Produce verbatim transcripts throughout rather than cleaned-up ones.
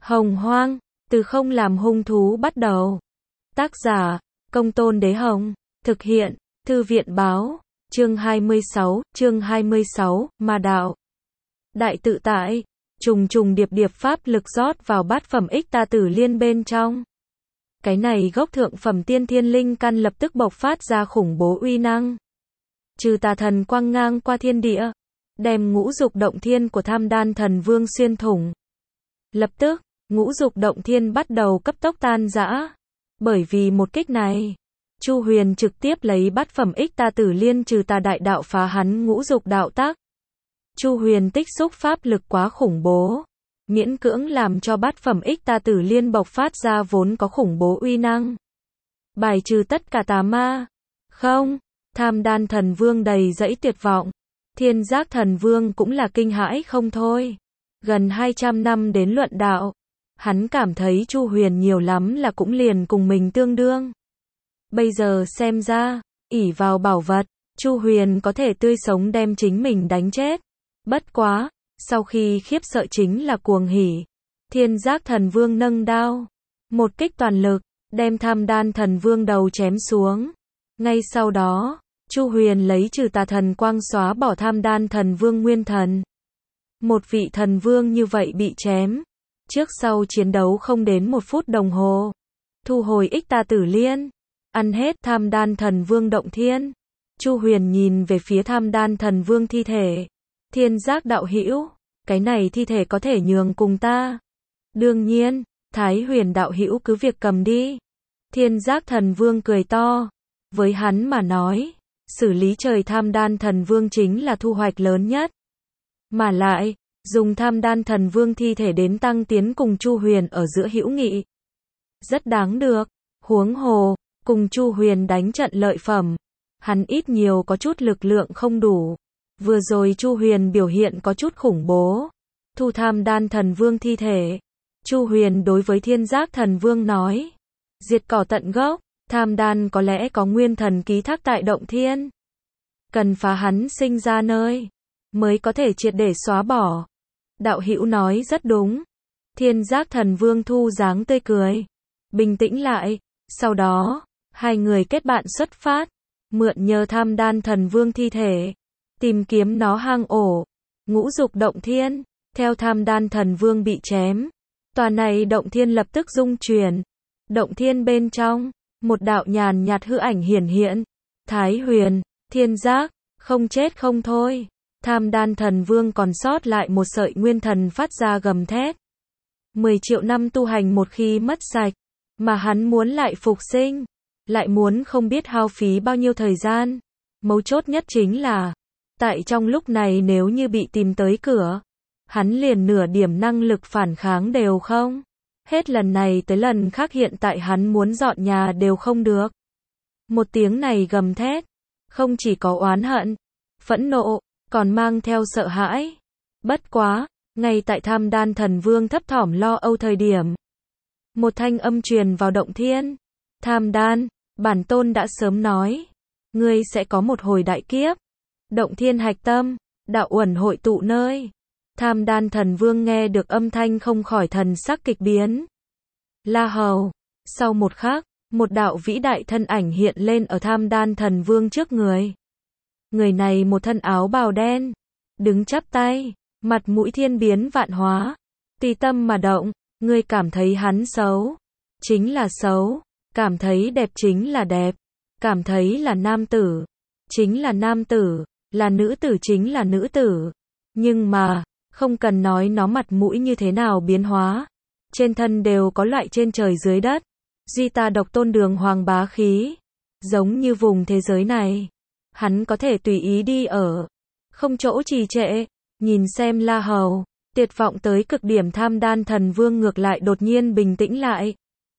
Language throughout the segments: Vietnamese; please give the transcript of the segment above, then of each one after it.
Hồng Hoang, từ không làm hung thú bắt đầu. Tác giả, Công Tôn Đế Hồng. Thực hiện, Thư viện Báo. Chương hai mươi sáu, chương hai mươi sáu, Ma Đạo. Đại tự tại, trùng trùng điệp điệp pháp lực rót vào bát phẩm ích ta tử liên bên trong. Cái này gốc thượng phẩm tiên thiên linh căn lập tức bộc phát ra khủng bố uy năng. Trừ tà thần quang ngang qua thiên địa, đem ngũ dục động thiên của Tham Đan Thần Vương xuyên thủng. Lập tức, ngũ dục động thiên bắt đầu cấp tốc tan rã. Bởi vì một kích này, Chu Huyền trực tiếp lấy bát phẩm ích ta tử liên trừ tà đại đạo phá hắn ngũ dục đạo tác. Chu Huyền tích xúc pháp lực quá khủng bố, miễn cưỡng làm cho bát phẩm ích ta tử liên bộc phát ra vốn có khủng bố uy năng. Bài trừ tất cả tà ma. Không, Tham Đan Thần Vương đầy dẫy tuyệt vọng. Thiên Giác Thần Vương cũng là kinh hãi không thôi. Gần hai trăm năm đến luận đạo, hắn cảm thấy Chu Huyền nhiều lắm là cũng liền cùng mình tương đương. Bây giờ xem ra, ỷ vào bảo vật, Chu Huyền có thể tươi sống đem chính mình đánh chết. Bất quá, sau khi khiếp sợ chính là cuồng hỉ. Thiên Giác Thần Vương nâng đao, một kích toàn lực, đem Tham Đan Thần Vương đầu chém xuống. Ngay sau đó, Chu Huyền lấy trừ tà thần quang xóa bỏ Tham Đan Thần Vương nguyên thần. Một vị thần vương như vậy bị chém. Trước sau chiến đấu không đến một phút đồng hồ. Thu hồi ích ta tử liên. Ăn hết Tham Đan Thần Vương động thiên. Chu Huyền nhìn về phía Tham Đan Thần Vương thi thể. Thiên Giác đạo hữu, cái này thi thể có thể nhường cùng ta. Đương nhiên, Thái Huyền đạo hữu cứ việc cầm đi. Thiên Giác Thần Vương cười to. Với hắn mà nói, xử lý trời Tham Đan Thần Vương chính là thu hoạch lớn nhất. Mà lại, dùng Tham Đan Thần Vương thi thể đến tăng tiến cùng Chu Huyền ở giữa hữu nghị. Rất đáng được, huống hồ, cùng Chu Huyền đánh trận lợi phẩm. Hắn ít nhiều có chút lực lượng không đủ. Vừa rồi Chu Huyền biểu hiện có chút khủng bố. Thu Tham Đan Thần Vương thi thể. Chu Huyền đối với Thiên Giác Thần Vương nói. Diệt cỏ tận gốc, Tham Đan có lẽ có nguyên thần ký thác tại động thiên. Cần phá hắn sinh ra nơi, mới có thể triệt để xóa bỏ. Đạo hữu nói rất đúng. Thiên Giác Thần Vương thu dáng tươi cười. Bình tĩnh lại. Sau đó, hai người kết bạn xuất phát. Mượn nhờ Tham Đan Thần Vương thi thể. Tìm kiếm nó hang ổ. Ngũ dục động thiên. Theo Tham Đan Thần Vương bị chém. Tòa này động thiên lập tức rung chuyển. Động thiên bên trong, một đạo nhàn nhạt hư ảnh hiển hiện. Thái Huyền, Thiên Giác, không chết không thôi. Tham Đan Thần Vương còn sót lại một sợi nguyên thần phát ra gầm thét. Mười triệu năm tu hành một khi mất sạch, mà hắn muốn lại phục sinh, lại muốn không biết hao phí bao nhiêu thời gian. Mấu chốt nhất chính là, tại trong lúc này nếu như bị tìm tới cửa, hắn liền nửa điểm năng lực phản kháng đều không. Hết lần này tới lần khác hiện tại hắn muốn dọn nhà đều không được. Một tiếng này gầm thét, không chỉ có oán hận, phẫn nộ, còn mang theo sợ hãi. Bất quá, ngay tại Tham Đan Thần Vương thấp thỏm lo âu thời điểm, một thanh âm truyền vào động thiên. Tham Đan, bản tôn đã sớm nói, ngươi sẽ có một hồi đại kiếp. Động thiên hạch tâm, đạo uẩn hội tụ nơi. Tham Đan Thần Vương nghe được âm thanh không khỏi thần sắc kịch biến. La Hầu. Sau một khắc, một đạo vĩ đại thân ảnh hiện lên ở Tham Đan Thần Vương trước người. Người này một thân áo bào đen, đứng chắp tay, mặt mũi thiên biến vạn hóa. Tùy tâm mà động, ngươi cảm thấy hắn xấu, chính là xấu, cảm thấy đẹp chính là đẹp, cảm thấy là nam tử, chính là nam tử, là nữ tử chính là nữ tử. Nhưng mà, không cần nói nó mặt mũi như thế nào biến hóa, trên thân đều có loại trên trời dưới đất, duy ta độc tôn đường hoàng bá khí, giống như vùng thế giới này. Hắn có thể tùy ý đi ở, không chỗ trì trệ. Nhìn xem La Hầu, tuyệt vọng tới cực điểm Tham Đan Thần Vương ngược lại đột nhiên bình tĩnh lại.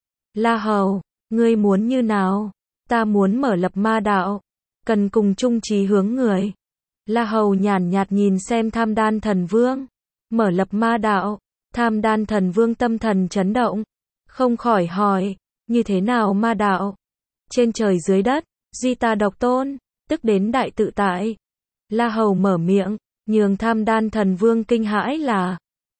La Hầu, ngươi muốn như nào? Ta muốn mở lập ma đạo, cần cùng chung chí hướng người. La Hầu nhàn nhạt nhìn xem Tham Đan Thần Vương. Mở lập ma đạo. Tham Đan Thần Vương tâm thần chấn động, không khỏi hỏi, như thế nào ma đạo? Trên trời dưới đất, duy ta độc tôn, tức đến đại tự tại. La Hầu mở miệng, nhường Tham Đan Thần Vương kinh hãi là,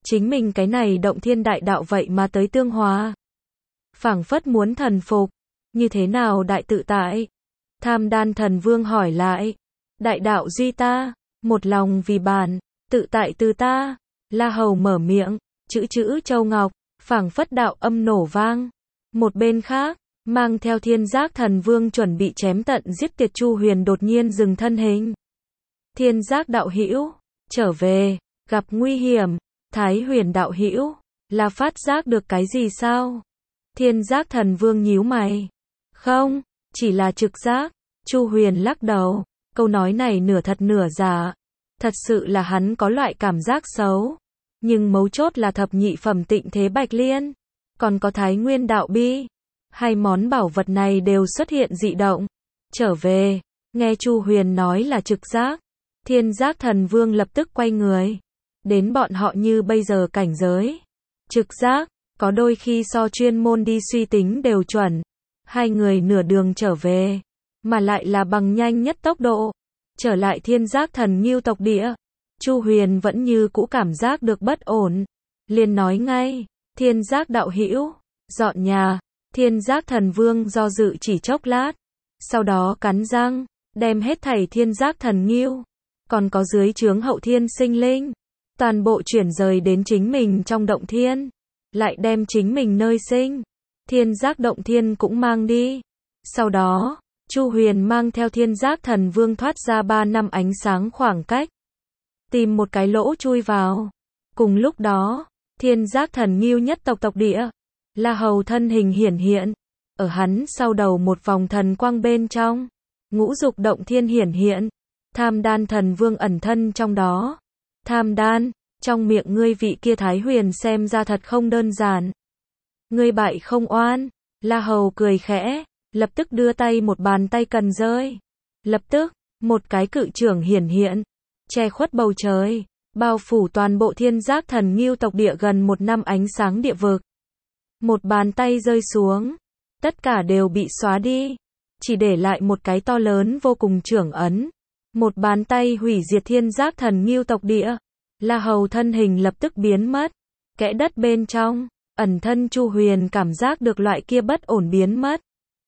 chính mình cái này động thiên đại đạo vậy mà tới tương hòa. Phảng phất muốn thần phục, như thế nào đại tự tại? Tham Đan Thần Vương hỏi lại. Đại đạo duy ta, một lòng vì bản, tự tại từ ta. La Hầu mở miệng, chữ chữ châu ngọc, phảng phất đạo âm nổ vang. Một bên khác, mang theo Thiên Giác Thần Vương chuẩn bị chém tận giết tuyệt Chu Huyền đột nhiên dừng thân hình. Thiên Giác đạo hữu, trở về, gặp nguy hiểm. Thái Huyền đạo hữu, là phát giác được cái gì sao? Thiên Giác Thần Vương nhíu mày. Không, chỉ là trực giác. Chu Huyền lắc đầu, câu nói này nửa thật nửa giả. Thật sự là hắn có loại cảm giác xấu. Nhưng mấu chốt là thập nhị phẩm Tịnh Thế Bạch Liên, còn có Thái Nguyên đạo bi. Hai món bảo vật này đều xuất hiện dị động. Trở về, nghe Chu Huyền nói là trực giác. Thiên Giác Thần Vương lập tức quay người. Đến bọn họ như bây giờ cảnh giới. Trực giác, có đôi khi so chuyên môn đi suy tính đều chuẩn. Hai người nửa đường trở về, mà lại là bằng nhanh nhất tốc độ. Trở lại Thiên Giác Thần Ngưu tộc địa. Chu Huyền vẫn như cũ cảm giác được bất ổn. Liền nói ngay, Thiên Giác đạo hữu, dọn nhà. Thiên Giác Thần Vương do dự chỉ chốc lát. Sau đó cắn răng, đem hết thảy Thiên Giác Thần Ngưu. Còn có dưới trướng hậu thiên sinh linh. Toàn bộ chuyển rời đến chính mình trong động thiên. Lại đem chính mình nơi sinh. Thiên Giác động thiên cũng mang đi. Sau đó, Chu Huyền mang theo Thiên Giác Thần Vương thoát ra ba năm ánh sáng khoảng cách. Tìm một cái lỗ chui vào. Cùng lúc đó, Thiên Giác Thần Ngưu nhất tộc tộc địa. La Hầu thân hình hiển hiện. Ở hắn sau đầu một vòng thần quang bên trong. Ngũ dục động thiên hiển hiện. Tham Đan Thần Vương ẩn thân trong đó. Tham Đan, trong miệng ngươi vị kia Thái Huyền xem ra thật không đơn giản. Ngươi bại không oan. La Hầu cười khẽ, lập tức đưa tay một bàn tay cần rơi. Lập tức, một cái cự trưởng hiển hiện, che khuất bầu trời, bao phủ toàn bộ Thiên Giác Thần Ngưu tộc địa gần một năm ánh sáng địa vực. Một bàn tay rơi xuống, tất cả đều bị xóa đi, chỉ để lại một cái to lớn vô cùng trưởng ấn. Một bàn tay hủy diệt Thiên Giác Thần Ngưu tộc địa. La Hầu thân hình lập tức biến mất. Kẽ đất bên trong, ẩn thân Chu Huyền cảm giác được loại kia bất ổn biến mất.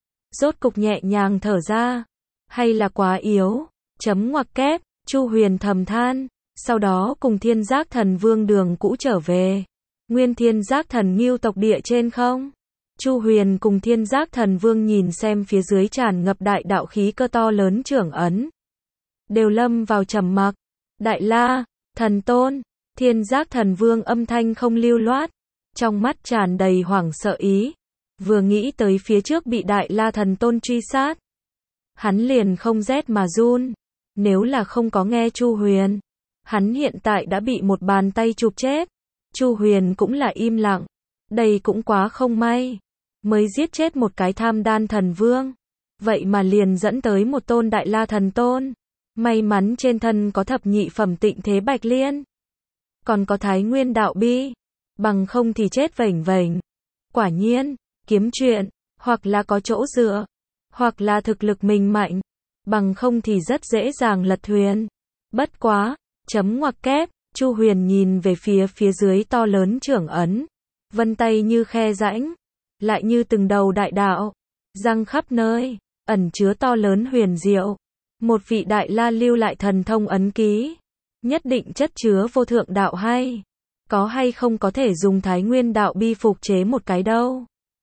Rốt cục nhẹ nhàng thở ra. Hay là quá yếu, chấm ngoặc kép, Chu Huyền thầm than. Sau đó cùng Thiên Giác Thần Vương đường cũ trở về. Nguyên Thiên Giác Thần Ngưu tộc địa trên không. Chu Huyền cùng Thiên Giác Thần Vương nhìn xem phía dưới tràn ngập đại đạo khí cơ to lớn trưởng ấn. Đều lâm vào trầm mặc. Đại La, Thần Tôn, Thiên Giác Thần Vương âm thanh không lưu loát. Trong mắt tràn đầy hoảng sợ ý. Vừa nghĩ tới phía trước bị Đại La Thần Tôn truy sát. Hắn liền không rét mà run. Nếu là không có nghe Chu Huyền, hắn hiện tại đã bị một bàn tay chụp chết. Chu Huyền cũng là im lặng. Đây cũng quá không may. Mới giết chết một cái Tham Đan Thần Vương. Vậy mà liền dẫn tới một tôn Đại La Thần Tôn. May mắn trên thân có thập nhị phẩm Tịnh Thế Bạch Liên. Còn có Thái Nguyên đạo bi. Bằng không thì chết vểnh vểnh. Quả nhiên, kiếm chuyện, hoặc là có chỗ dựa, hoặc là thực lực mình mạnh. Bằng không thì rất dễ dàng lật thuyền. Bất quá, chấm ngoặc kép, Chu Huyền nhìn về phía phía dưới to lớn trưởng ấn. Vân tay như khe rãnh, lại như từng đầu đại đạo, răng khắp nơi, ẩn chứa to lớn huyền diệu. Một vị Đại La lưu lại thần thông ấn ký, nhất định chất chứa vô thượng đạo hay. Có hay không có thể dùng Thái Nguyên đạo bi phục chế một cái đâu.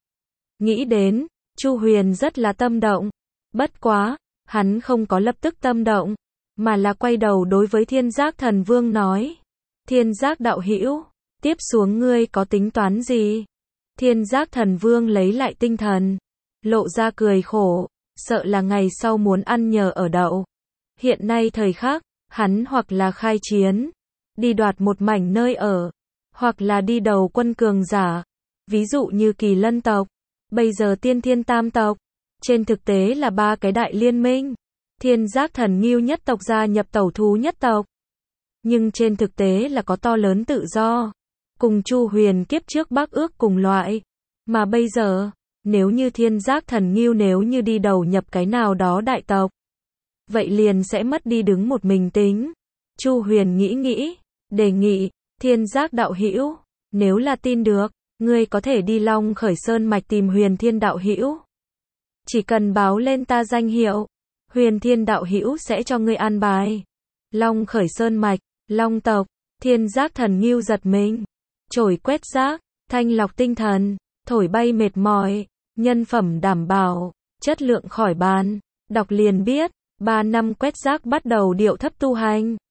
Nghĩ đến, Chu Huyền rất là tâm động. Bất quá, hắn không có lập tức tâm động, mà là quay đầu đối với Thiên Giác Thần Vương nói. Thiên Giác đạo hữu, tiếp xuống ngươi có tính toán gì? Thiên Giác Thần Vương lấy lại tinh thần, lộ ra cười khổ, sợ là ngày sau muốn ăn nhờ ở đậu. Hiện nay thời khắc, hắn hoặc là khai chiến, đi đoạt một mảnh nơi ở, hoặc là đi đầu quân cường giả, ví dụ như Kỳ Lân tộc, bây giờ Tiên Thiên Tam tộc, trên thực tế là ba cái đại liên minh. Thiên Giác Thần Ngưu nhất tộc gia nhập Tẩu Thú nhất tộc, nhưng trên thực tế là có to lớn tự do, cùng Chu Huyền kiếp trước Bắc ước cùng loại, mà bây giờ, nếu như Thiên Giác Thần Ngưu nếu như đi đầu nhập cái nào đó đại tộc, vậy liền sẽ mất đi đứng một mình tính. Chu Huyền nghĩ nghĩ, đề nghị, Thiên Giác đạo hữu, nếu là tin được, ngươi có thể đi Long Khởi Sơn mạch tìm Huyền Thiên đạo hữu. Chỉ cần báo lên ta danh hiệu, Huyền Thiên đạo hữu sẽ cho ngươi an bài. Long Khởi Sơn mạch, Long tộc, Thiên Giác thần ngưu giật mình. Chổi quét rác, thanh lọc tinh thần, thổi bay mệt mỏi, nhân phẩm đảm bảo, chất lượng khỏi bàn. Đọc liền biết, ba năm quét rác bắt đầu điệu thấp tu hành.